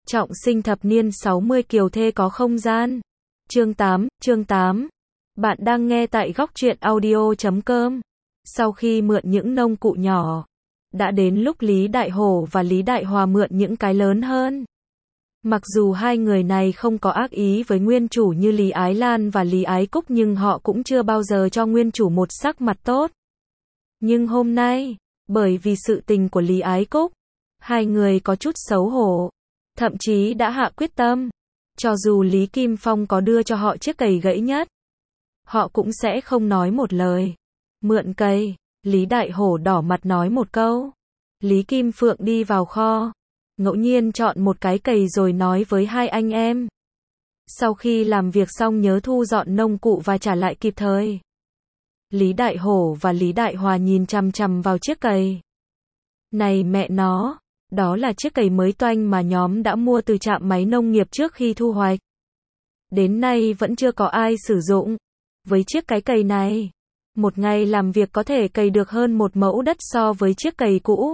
Trọng sinh thập niên 60 kiều thê có không gian. Chương 8. Bạn đang nghe tại góc truyện audio.com. Sau khi mượn những nông cụ nhỏ, đã đến lúc Lý Đại Hổ và Lý Đại Hòa mượn những cái lớn hơn. Mặc dù hai người này không có ác ý với nguyên chủ như Lý Ái Lan và Lý Ái Cúc, nhưng họ cũng chưa bao giờ cho nguyên chủ một sắc mặt tốt. Nhưng hôm nay, bởi vì sự tình của Lý Ái Cúc, hai người có chút xấu hổ, thậm chí đã hạ quyết tâm, cho dù Lý Kim Phong có đưa cho họ chiếc cày gãy nhất, họ cũng sẽ không nói một lời. Mượn cày, Lý Đại Hổ đỏ mặt nói một câu. Lý Kim Phượng đi vào kho, ngẫu nhiên chọn một cái cày rồi nói với hai anh em. Sau khi làm việc xong nhớ thu dọn nông cụ và trả lại kịp thời. Lý Đại Hổ và Lý Đại Hòa nhìn chằm chằm vào chiếc cày. Này mẹ nó, đó là chiếc cày mới toanh mà nhóm đã mua từ trạm máy nông nghiệp trước khi thu hoạch. Đến nay vẫn chưa có ai sử dụng. Với chiếc cái cày này, một ngày làm việc có thể cày được hơn một mẫu đất so với chiếc cày cũ.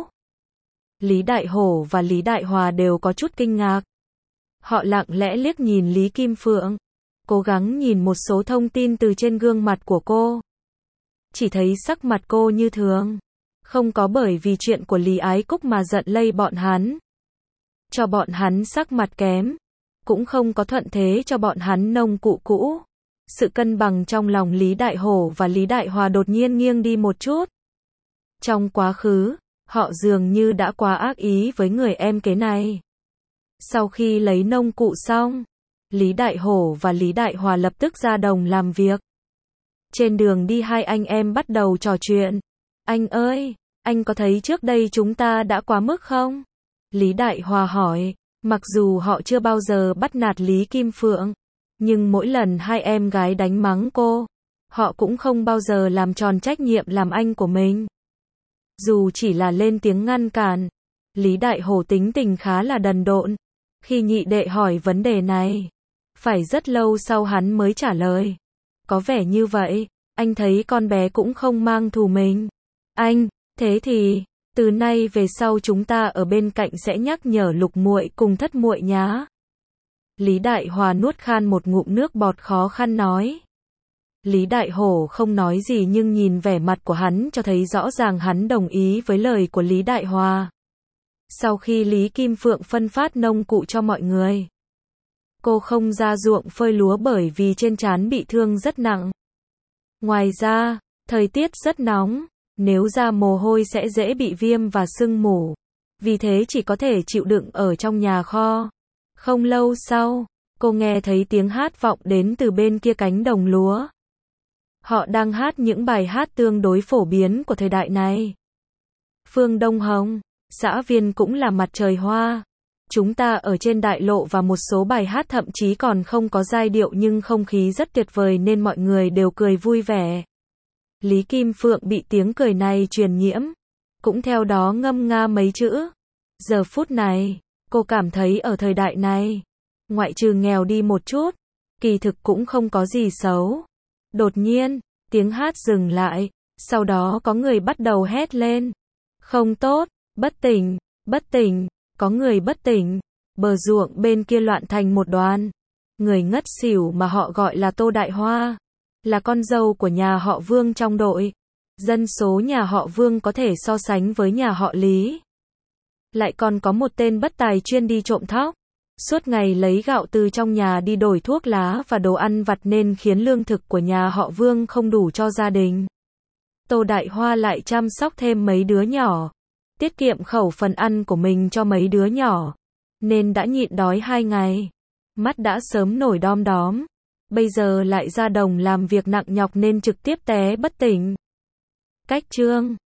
Lý Đại Hổ và Lý Đại Hòa đều có chút kinh ngạc. Họ lặng lẽ liếc nhìn Lý Kim Phượng, cố gắng nhìn một số thông tin từ trên gương mặt của cô. Chỉ thấy sắc mặt cô như thường, không có bởi vì chuyện của Lý Ái Cúc mà giận lây bọn hắn, cho bọn hắn sắc mặt kém, cũng không có thuận thế cho bọn hắn nông cụ cũ. Sự cân bằng trong lòng Lý Đại Hổ và Lý Đại Hòa đột nhiên nghiêng đi một chút. Trong quá khứ, họ dường như đã quá ác ý với người em kế này. Sau khi lấy nông cụ xong, Lý Đại Hổ và Lý Đại Hòa lập tức ra đồng làm việc. Trên đường đi hai anh em bắt đầu trò chuyện. Anh ơi, anh có thấy trước đây chúng ta đã quá mức không? Lý Đại Hòa hỏi. Mặc dù họ chưa bao giờ bắt nạt Lý Kim Phượng, nhưng mỗi lần hai em gái đánh mắng cô, họ cũng không bao giờ làm tròn trách nhiệm làm anh của mình. Dù chỉ là lên tiếng ngăn cản, Lý Đại Hổ tính tình khá là đần độn. Khi nhị đệ hỏi vấn đề này, phải rất lâu sau hắn mới trả lời. Có vẻ như vậy, anh thấy con bé cũng không mang thù mình. Anh, thế thì, từ nay về sau chúng ta ở bên cạnh sẽ nhắc nhở Lục muội cùng Thất muội nhá. Lý Đại Hòa nuốt khan một ngụm nước bọt khó khăn nói. Lý Đại Hổ không nói gì nhưng nhìn vẻ mặt của hắn cho thấy rõ ràng hắn đồng ý với lời của Lý Đại Hòa. Sau khi Lý Kim Phượng phân phát nông cụ cho mọi người, cô không ra ruộng phơi lúa bởi vì trên trán bị thương rất nặng. Ngoài ra, thời tiết rất nóng, nếu ra mồ hôi sẽ dễ bị viêm và sưng mủ. Vì thế chỉ có thể chịu đựng ở trong nhà kho. Không lâu sau, cô nghe thấy tiếng hát vọng đến từ bên kia cánh đồng lúa. Họ đang hát những bài hát tương đối phổ biến của thời đại này. Phương Đông Hồng, xã viên cũng là mặt trời hoa. Chúng ta ở trên đại lộ và một số bài hát thậm chí còn không có giai điệu nhưng không khí rất tuyệt vời nên mọi người đều cười vui vẻ. Lý Kim Phượng bị tiếng cười này truyền nhiễm, cũng theo đó ngâm nga mấy chữ. Giờ phút này, cô cảm thấy ở thời đại này, ngoại trừ nghèo đi một chút, kỳ thực cũng không có gì xấu. Đột nhiên, tiếng hát dừng lại, sau đó có người bắt đầu hét lên. Không tốt, bất tỉnh, có người bất tỉnh. Bờ ruộng bên kia loạn thành một đoàn. Người ngất xỉu mà họ gọi là Tô Đại Hoa, là con dâu của nhà họ Vương trong đội. Dân số nhà họ Vương có thể so sánh với nhà họ Lý. Lại còn có một tên bất tài chuyên đi trộm thóc. Suốt ngày lấy gạo từ trong nhà đi đổi thuốc lá và đồ ăn vặt nên khiến lương thực của nhà họ Vương không đủ cho gia đình. Tô Đại Hoa lại chăm sóc thêm mấy đứa nhỏ, tiết kiệm khẩu phần ăn của mình cho mấy đứa nhỏ, nên đã nhịn đói 2 ngày. Mắt đã sớm nổi đom đóm. Bây giờ lại ra đồng làm việc nặng nhọc nên trực tiếp té bất tỉnh. Cách chương